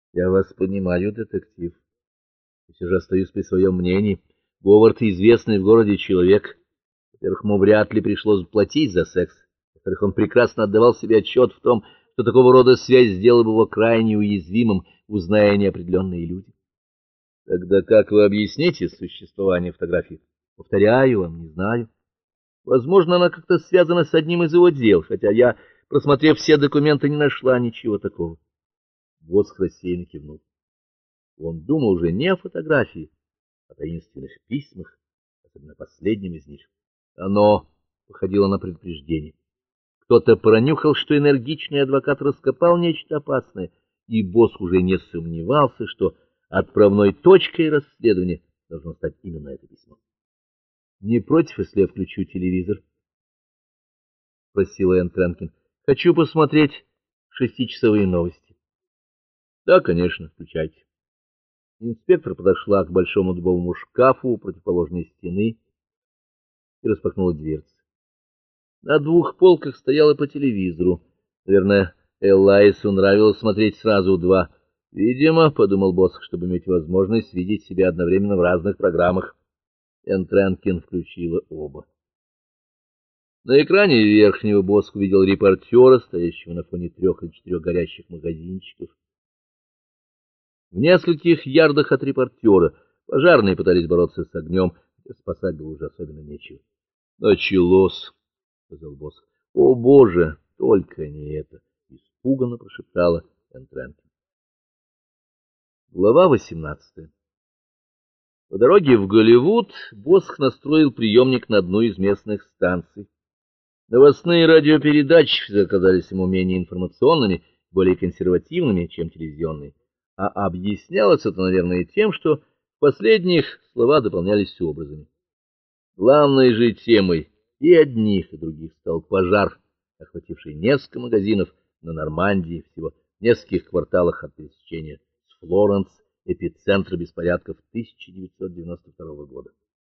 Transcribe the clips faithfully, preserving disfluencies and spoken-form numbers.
Я вас понимаю, детектив. И все же остаюсь при своем мнении. Говард — известный в городе человек. Во-первых, ему вряд ли пришлось платить за секс. Во-вторых, он прекрасно отдавал себе отчет в том, что такого рода связь сделала бы его крайне уязвимым, узная неопределенные люди. Тогда как вы объясните существование фотографии? Повторяю вам, не знаю. Возможно, она как-то связана с одним из его дел, хотя я, просмотрев все документы, не нашла ничего такого. Воск рассеянно кивнул. Он думал уже не о фотографии, а о таинственных письмах, особенно последнем из них. Оно походило на предупреждение. Кто-то пронюхал, что энергичный адвокат раскопал нечто опасное, и Босх уже не сомневался, что отправной точкой расследования должно стать именно это письмо. — Не против, если я включу телевизор? — спросила Энн Тренкин. — Хочу посмотреть шестичасовые новости. — Да, конечно, включайте. Инспектор подошла к большому дубовому шкафу у противоположной стены и распахнула дверцы. На двух полках стояло по телевизору. Наверное, Элайсу нравилось смотреть сразу два. Видимо, — подумал Босх, — чтобы иметь возможность видеть себя одновременно в разных программах. Энн Тренкин включила оба. На экране верхнего Босх увидел репортера, стоящего на фоне трех или четырех горящих магазинчиков. В нескольких ярдах от репортера пожарные пытались бороться с огнем, хотя спасать было уже особенно нечего. — Началось, — сказал Босх. — О, Боже, только не это! — испуганно прошептала Энн Тренкин. Глава восемнадцатая. По дороге в Голливуд Босх настроил приемник на одну из местных станций. Новостные радиопередачи всегда казались ему менее информационными, более консервативными, чем телевизионные. А объяснялось это, наверное, тем, что в последних слова дополнялись образами. Главной же темой и одних, и других стал пожар, охвативший несколько магазинов на Нормандии, всего в нескольких кварталах от пересечения с Флоренс, эпицентра беспорядков тысяча девятьсот девяносто второго года.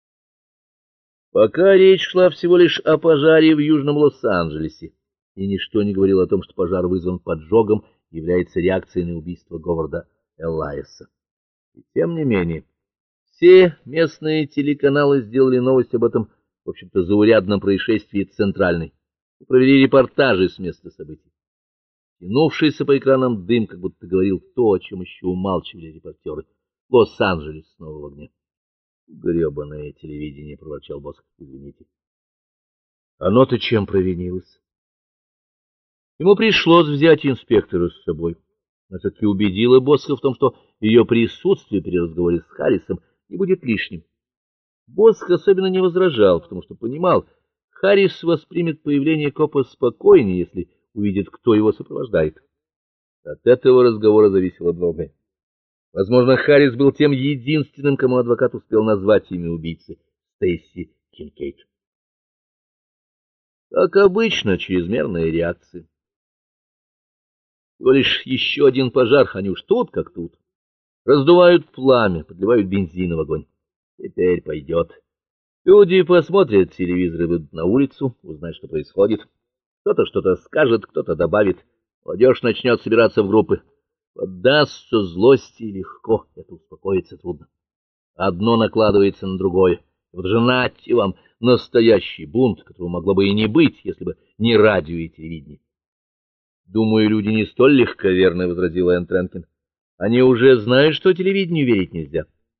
Пока речь шла всего лишь о пожаре в Южном Лос-Анджелесе, и ничто не говорило о том, что пожар вызван поджогом и является реакцией на убийство Говарда Элайса. И тем не менее, все местные телеканалы сделали новость об этом, в общем-то, заурядном происшествии центральной и провели репортажи с места событий. Тянувшийся по экранам дым как будто говорил то, о чем еще умалчивали репортеры. Лос-Анджелес снова в огне. — Гребаное телевидение, — проворчал Босх. — Извините. — Оно-то чем провинилось? Ему пришлось взять инспектора с собой. Она все-таки убедила Босха в том, что ее присутствие при разговоре с Харрисом не будет лишним. Босх особенно не возражал, потому что понимал, Харрис воспримет появление копа спокойнее, если увидит, кто его сопровождает. От этого разговора зависело многое. Возможно, Харрис был тем единственным, кому адвокат успел назвать имя убийцы — Стейси Кинкейд. Как обычно, чрезмерная реакция. Всего лишь еще один пожар, они уж тут как тут. Раздувают пламя, подливают бензин в огонь. Теперь пойдет. Люди посмотрят телевизор и выйдут на улицу, узнают, что происходит. Кто-то что-то скажет, кто-то добавит. Молодежь начнет собираться в группы. Поддастся злости легко, это успокоиться трудно. Одно накладывается на другое. Вот же нате вам настоящий бунт, которого могло бы и не быть, если бы не радио и телевидение. — Думаю, люди не столь легковерны, — возразила Энн Тренкин. — Они уже знают, что телевидению верить нельзя.